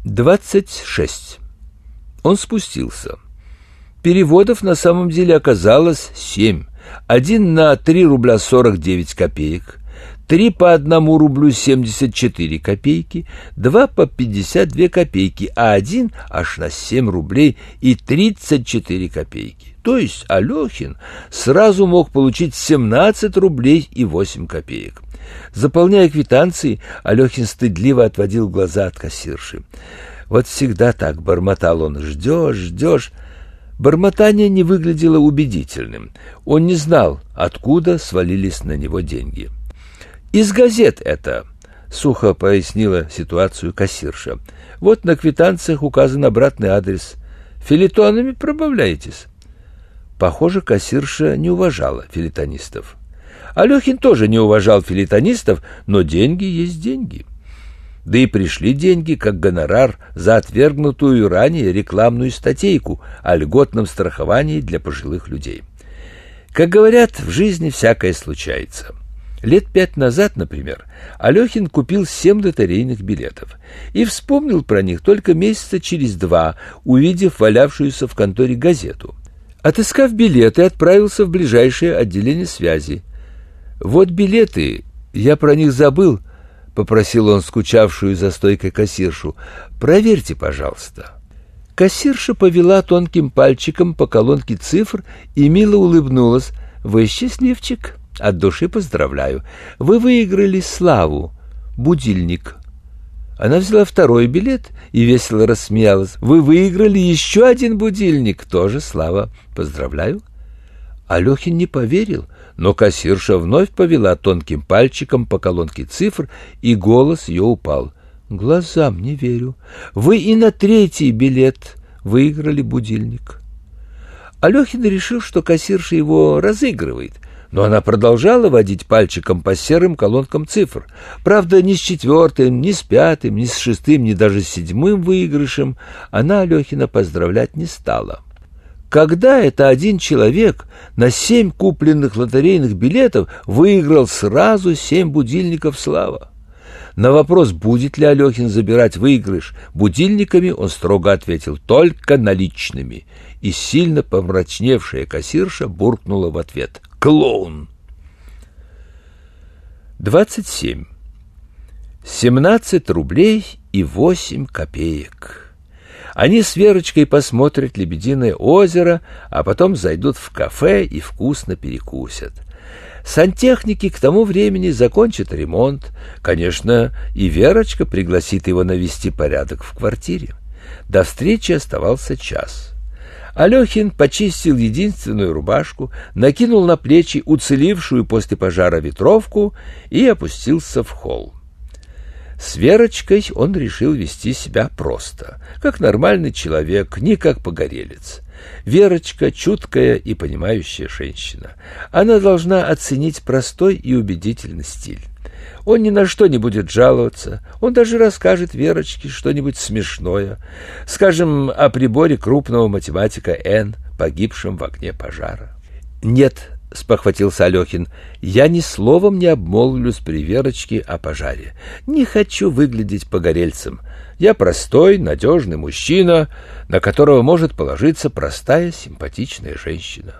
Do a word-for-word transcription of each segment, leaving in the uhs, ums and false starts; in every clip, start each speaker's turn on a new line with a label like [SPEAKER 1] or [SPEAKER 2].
[SPEAKER 1] двадцать шесть. Он спустился. Переводов на самом деле оказалось семь. Один на три рубля сорок девять копеек, три по одному рублю семьдесят четыре копейки, два по пятьдесят две копейки, а один аж на семь рублей и тридцать четыре копейки. То есть Алехин сразу мог получить семнадцать рублей и восемь копеек. Заполняя квитанции, Алехин стыдливо отводил глаза от кассирши. Вот всегда так бормотал он: ждешь, ждешь. Бормотание не выглядело убедительным. Он не знал, откуда свалились на него деньги. «Из газет это», — сухо пояснила ситуацию кассирша. «Вот на квитанциях указан обратный адрес. Фельетонами пробавляетесь». Похоже, кассирша не уважала фельетонистов. Алехин тоже не уважал фельетонистов, но деньги есть деньги. Да и пришли деньги как гонорар за отвергнутую ранее рекламную статейку о льготном страховании для пожилых людей. Как говорят, в жизни всякое случается. Лет пять назад, например, Алехин купил семь лотерейных билетов и вспомнил про них только месяца через два, увидев валявшуюся в конторе газету. Отыскав билеты, отправился в ближайшее отделение связи. «Вот билеты, я про них забыл», — попросил он скучавшую за стойкой кассиршу. «Проверьте, пожалуйста». Кассирша повела тонким пальчиком по колонке цифр и мило улыбнулась. «Вы счастливчик. От души поздравляю. Вы выиграли славу. Будильник». Она взяла второй билет и весело рассмеялась. «Вы выиграли еще один будильник. Тоже слава. Поздравляю». Алехин не поверил, но кассирша вновь повела тонким пальчиком по колонке цифр, и голос ее упал. «Глазам не верю. Вы и на третий билет выиграли будильник». Алехин решил, что кассирша его разыгрывает, но она продолжала водить пальчиком по серым колонкам цифр. Правда, ни с четвертым, ни с пятым, ни с шестым, ни даже с седьмым выигрышем она Алехина поздравлять не стала. Когда это один человек на семь купленных лотерейных билетов выиграл сразу семь будильников слава? На вопрос, будет ли Алехин забирать выигрыш будильниками, он строго ответил: только наличными. И сильно помрачневшая кассирша буркнула в ответ: клоун. двадцать семь. семнадцать рублей и восемь копеек. Они с Верочкой посмотрят «Лебединое озеро», а потом зайдут в кафе и вкусно перекусят. Сантехники к тому времени закончат ремонт. Конечно, и Верочка пригласит его навести порядок в квартире. До встречи оставался час. Алехин почистил единственную рубашку, накинул на плечи уцелевшую после пожара ветровку и опустился в холл. С Верочкой он решил вести себя просто, как нормальный человек, не как погорелец. Верочка — чуткая и понимающая женщина. Она должна оценить простой и убедительный стиль. Он ни на что не будет жаловаться, он даже расскажет Верочке что-нибудь смешное, скажем, о приборе крупного математика Н, погибшем в огне пожара. «Нет», — спохватился Алехин, — «я ни словом не обмолвлюсь при Верочке о пожаре. Не хочу выглядеть погорельцем. Я простой, надежный мужчина, на которого может положиться простая, симпатичная женщина».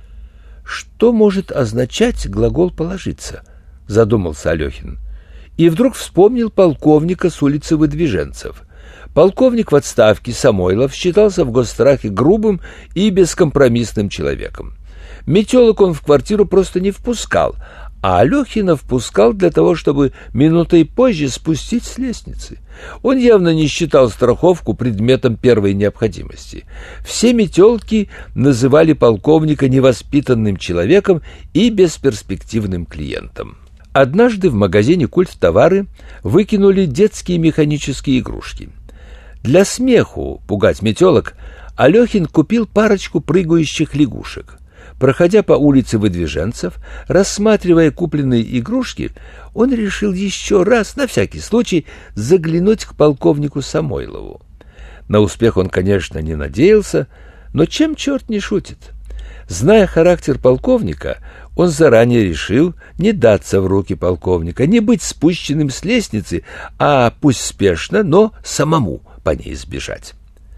[SPEAKER 1] «Что может означать глагол «положиться»?» — задумался Алехин. И вдруг вспомнил полковника с улицы Выдвиженцев. Полковник в отставке Самойлов считался в госстрахе грубым и бескомпромиссным человеком. Метелок он в квартиру просто не впускал, а Алехина впускал для того, чтобы минутой позже спустить с лестницы. Он явно не считал страховку предметом первой необходимости. Все метелки называли полковника невоспитанным человеком и бесперспективным клиентом. Однажды в магазине «Культтовары» выкинули детские механические игрушки. Для смеху пугать метелок Алехин купил парочку прыгающих лягушек. Проходя по улице Выдвиженцев, рассматривая купленные игрушки, он решил еще раз, на всякий случай, заглянуть к полковнику Самойлову. На успех он, конечно, не надеялся, но чем черт не шутит? Зная характер полковника, он заранее решил не даться в руки полковника, не быть спущенным с лестницы, а пусть спешно, но самому по ней сбежать.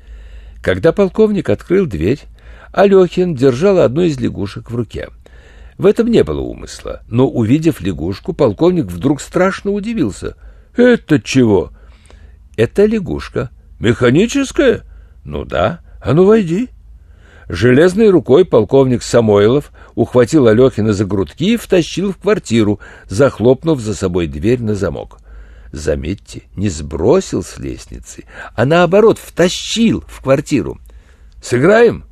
[SPEAKER 1] Когда полковник открыл дверь, Алехин держал одну из лягушек в руке. В этом не было умысла, но, увидев лягушку, полковник вдруг страшно удивился. «Это чего?» «Это лягушка». «Механическая?» «Ну да. А ну, войди». Железной рукой полковник Самойлов ухватил Алехина за грудки и втащил в квартиру, захлопнув за собой дверь на замок. Заметьте, не сбросил с лестницы, а наоборот втащил в квартиру. «Сыграем?»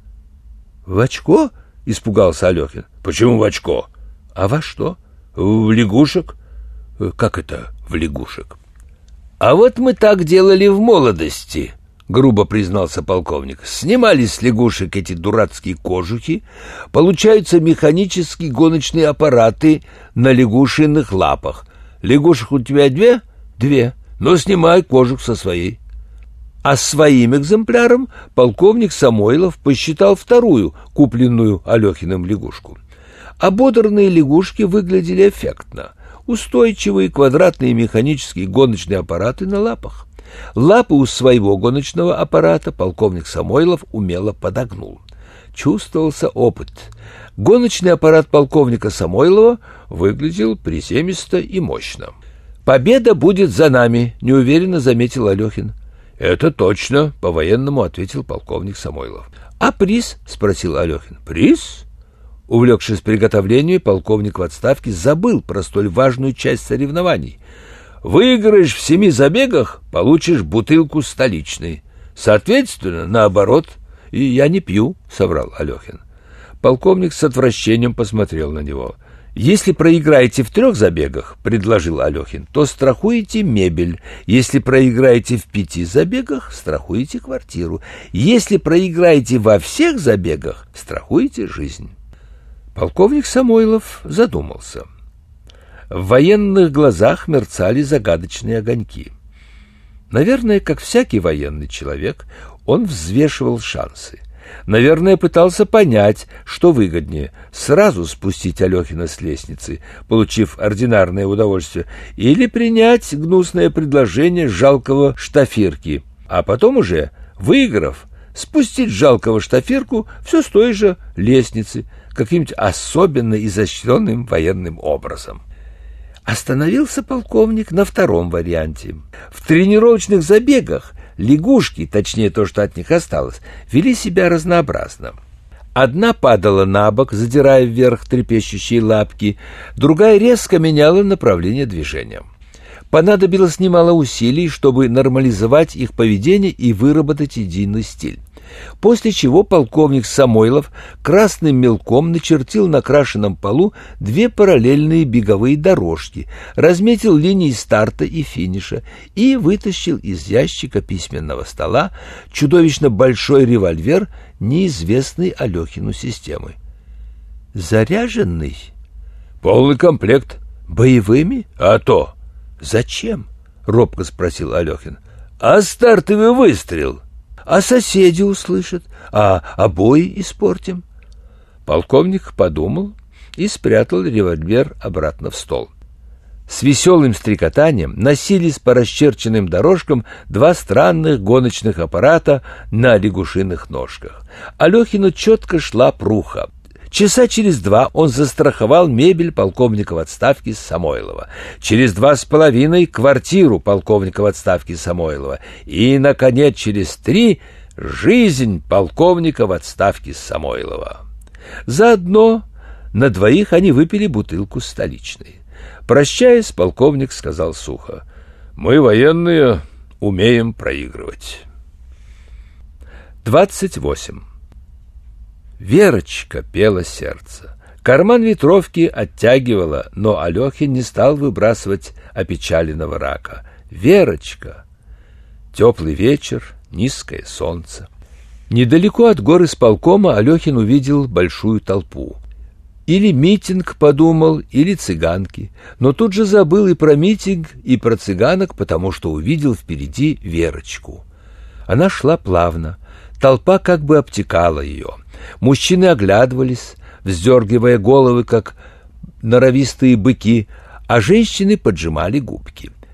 [SPEAKER 1] «В очко?» — испугался Алехин. «Почему в очко?» «А во что?» «В лягушек». «Как это в лягушек?» «А вот мы так делали в молодости», — грубо признался полковник. «Снимали с лягушек эти дурацкие кожухи, получаются механические гоночные аппараты на лягушиных лапах. Лягушек у тебя две?» «Две. Но снимай кожух со своей». А своим экземпляром полковник Самойлов посчитал вторую, купленную Алехиным лягушку. Ободранные лягушки выглядели эффектно. Устойчивые квадратные механические гоночные аппараты на лапах. Лапы у своего гоночного аппарата полковник Самойлов умело подогнул. Чувствовался опыт. Гоночный аппарат полковника Самойлова выглядел приземисто и мощно. «Победа будет за нами», — неуверенно заметил Алехин. «Это точно», — по-военному ответил полковник Самойлов. «А приз?» — спросил Алехин. «Приз?» Увлекшись приготовлением, полковник в отставке забыл про столь важную часть соревнований. «Выиграешь в семи забегах — получишь бутылку столичной. Соответственно, наоборот, и я не пью», — соврал Алехин. Полковник с отвращением посмотрел на него. «Если проиграете в трех забегах, — предложил Алехин, — то страхуете мебель. Если проиграете в пяти забегах, страхуете квартиру. Если проиграете во всех забегах, страхуете жизнь». Полковник Самойлов задумался. В военных глазах мерцали загадочные огоньки. Наверное, как всякий военный человек, он взвешивал шансы. Наверное, пытался понять, что выгоднее — сразу спустить Алехина с лестницы, получив ординарное удовольствие, или принять гнусное предложение жалкого штафирки, а потом уже, выиграв, спустить жалкого штафирку все с той же лестницы, каким-нибудь особенно изощренным военным образом. Остановился полковник на втором варианте. В тренировочных забегах лягушки, точнее то, что от них осталось, вели себя разнообразно. Одна падала на бок, задирая вверх трепещущие лапки, другая резко меняла направление движения. Понадобилось немало усилий, чтобы нормализовать их поведение и выработать единый стиль. После чего полковник Самойлов красным мелком начертил на крашеном полу две параллельные беговые дорожки, разметил линии старта и финиша и вытащил из ящика письменного стола чудовищно большой револьвер неизвестной Алехину системы. «Заряженный?» «Полный комплект». «Боевыми?» «А то». «Зачем?» — робко спросил Алехин. «А стартовый выстрел?» «А соседи услышат, а обои испортим». Полковник подумал и спрятал револьвер обратно в стол. С веселым стрекотанием носились по расчерченным дорожкам два странных гоночных аппарата на лягушиных ножках. Алехину четко шла пруха. Часа через два он застраховал мебель полковника в отставке Самойлова, через два с половиной квартиру полковника в отставке Самойлова и, наконец, через три жизнь полковника в отставке Самойлова. Заодно на двоих они выпили бутылку столичной. Прощаясь, полковник сказал сухо: «Мы, военные, умеем проигрывать». двадцать восемь. Верочка пела сердце. Карман ветровки оттягивала, но Алехин не стал выбрасывать опечаленного рака. Верочка. Теплый вечер, низкое солнце. Недалеко от гор исполкома Алехин увидел большую толпу. Или митинг, подумал, или цыганки. Но тут же забыл и про митинг, и про цыганок, потому что увидел впереди Верочку. Она шла плавно. Толпа как бы обтекала ее. Мужчины оглядывались, вздергивая головы, как норовистые быки, а женщины поджимали губки.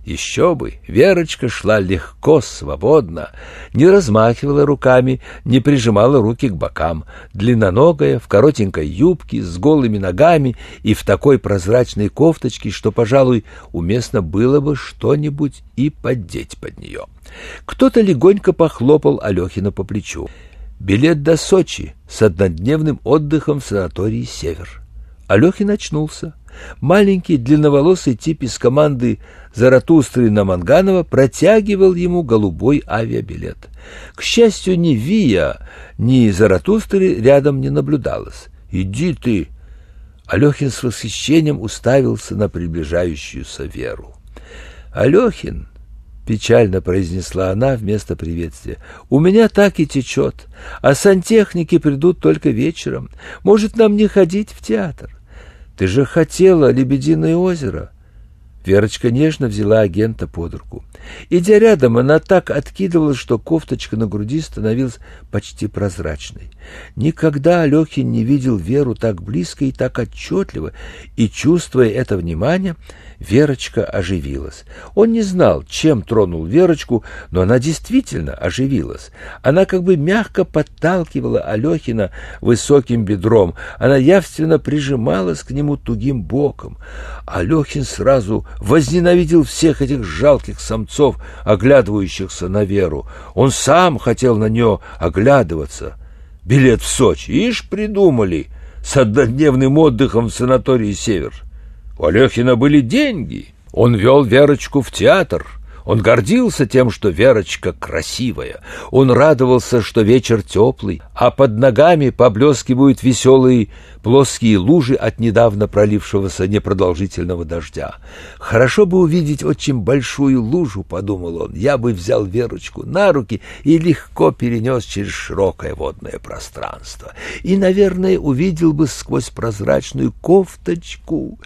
[SPEAKER 1] Еще бы, Верочка шла легко, свободно, не размахивала руками, не прижимала руки к бокам, длинноногая, в коротенькой юбке, с голыми ногами и в такой прозрачной кофточке, что, пожалуй, уместно было бы что-нибудь и поддеть под нее. Кто-то легонько похлопал Алехина по плечу. Билет до Сочи с однодневным отдыхом в санатории «Север». Алехин очнулся. Маленький длинноволосый тип из команды Заратустры на Манганова протягивал ему голубой авиабилет. К счастью, ни Вия, ни Заратустры рядом не наблюдалось. «Иди ты!» Алехин с восхищением уставился на приближающуюся Веру. «Алехин!» — печально произнесла она вместо приветствия. «У меня так и течет, а сантехники придут только вечером. Может, нам не ходить в театр? Ты же хотела «Лебединое озеро». Верочка нежно взяла агента под руку. Идя рядом, она так откидывалась, что кофточка на груди становилась почти прозрачной. Никогда Алехин не видел Веру так близко и так отчетливо, и, чувствуя это внимание, Верочка оживилась. Он не знал, чем тронул Верочку, но она действительно оживилась. Она как бы мягко подталкивала Алехина высоким бедром. Она явственно прижималась к нему тугим боком. Алехин сразу возненавидел всех этих жалких самцов, оглядывающихся на Веру. Он сам хотел на нее оглядываться. Билет в Сочи, ишь, придумали, с однодневным отдыхом в санатории «Север». У Алехина были деньги. Он вел Верочку в театр. Он гордился тем, что Верочка красивая. Он радовался, что вечер теплый, а под ногами поблескивают веселые плоские лужи от недавно пролившегося непродолжительного дождя. «Хорошо бы увидеть очень большую лужу», — подумал он. «Я бы взял Верочку на руки и легко перенес через широкое водное пространство. И, наверное, увидел бы сквозь прозрачную кофточку».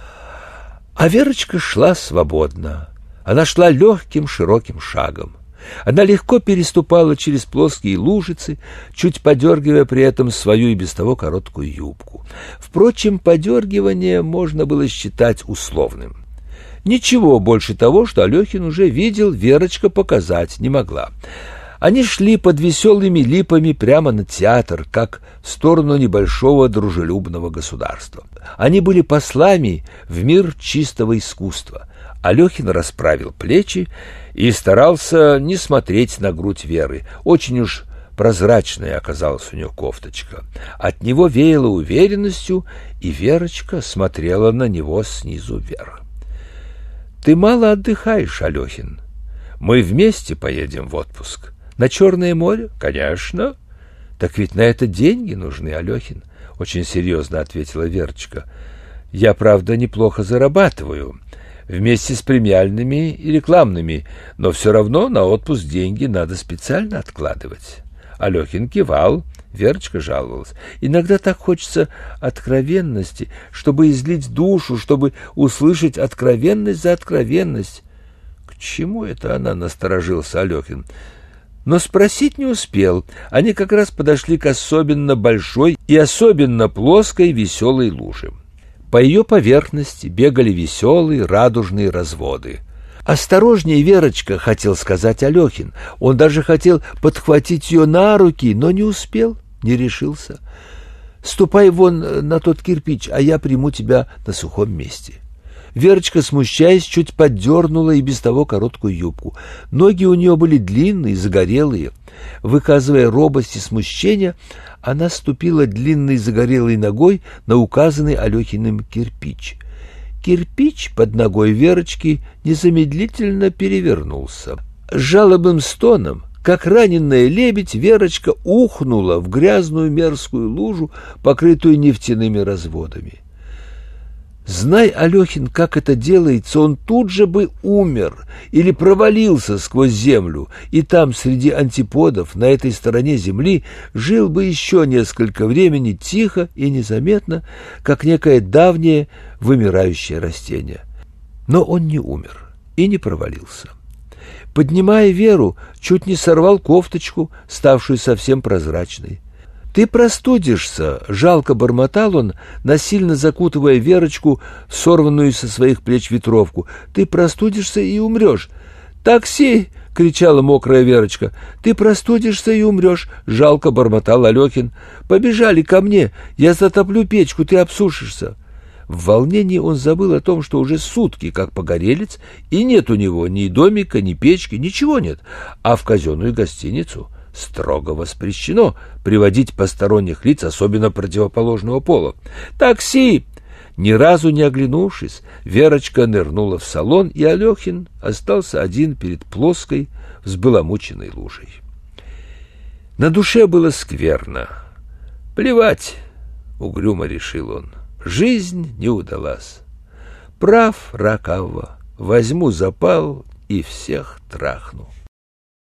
[SPEAKER 1] А Верочка шла свободно. Она шла легким широким шагом. Она легко переступала через плоские лужицы, чуть подергивая при этом свою и без того короткую юбку. Впрочем, подергивание можно было считать условным. Ничего больше того, что Алехин уже видел, Верочка показать не могла. Они шли под веселыми липами прямо на театр, как в сторону небольшого дружелюбного государства. Они были послами в мир чистого искусства. Алехин расправил плечи и старался не смотреть на грудь Веры. Очень уж прозрачная оказалась у нее кофточка. От него веяло уверенностью, и Верочка смотрела на него снизу вверх. «Ты мало отдыхаешь, Алехин. Мы вместе поедем в отпуск. На Черное море? Конечно. Так ведь на это деньги нужны, Алехин, — очень серьезно ответила Верочка. Я, правда, неплохо зарабатываю, вместе с премиальными и рекламными, но все равно на отпуск деньги надо специально откладывать. Алехин кивал, Верочка жаловалась. Иногда так хочется откровенности, чтобы излить душу, чтобы услышать откровенность за откровенность. К чему это она, насторожился Алехин? Но спросить не успел. Они как раз подошли к особенно большой и особенно плоской веселой луже. По ее поверхности бегали веселые радужные разводы. «Осторожнее, Верочка!» — хотел сказать Алехин. Он даже хотел подхватить ее на руки, но не успел, не решился. «Ступай вон на тот кирпич, а я приму тебя на сухом месте». Верочка, смущаясь, чуть поддернула и без того короткую юбку. Ноги у нее были длинные, загорелые. Выказывая робость и смущение, она ступила длинной загорелой ногой на указанный Алехиным кирпич. Кирпич под ногой Верочки незамедлительно перевернулся. С жалобным стоном, как раненая лебедь, Верочка ухнула в грязную мерзкую лужу, покрытую нефтяными разводами. Знай, Алехин, как это делается, он тут же бы умер или провалился сквозь землю, и там, среди антиподов, на этой стороне земли, жил бы еще несколько времени тихо и незаметно, как некое давнее вымирающее растение. Но он не умер и не провалился. Поднимая Веру, чуть не сорвал кофточку, ставшую совсем прозрачной. «Ты простудишься!» — жалко бормотал он, насильно закутывая Верочку в сорванную со своих плеч ветровку. «Ты простудишься и умрешь!» «Такси!» — кричала мокрая Верочка. «Ты простудишься и умрешь!» — жалко бормотал Алехин. «Побежали ко мне! Я затоплю печку, ты обсушишься!» В волнении он забыл о том, что уже сутки как погорелец, и нет у него ни домика, ни печки, ничего нет, а в казенную гостиницу строго воспрещено приводить посторонних лиц, особенно противоположного пола. «Такси!» Ни разу не оглянувшись, Верочка нырнула в салон, и Алехин остался один перед плоской, взбаламученной лужей. На душе было скверно. «Плевать!» — угрюмо решил он. «Жизнь не удалась. Прав Ракава, возьму запал и всех трахну».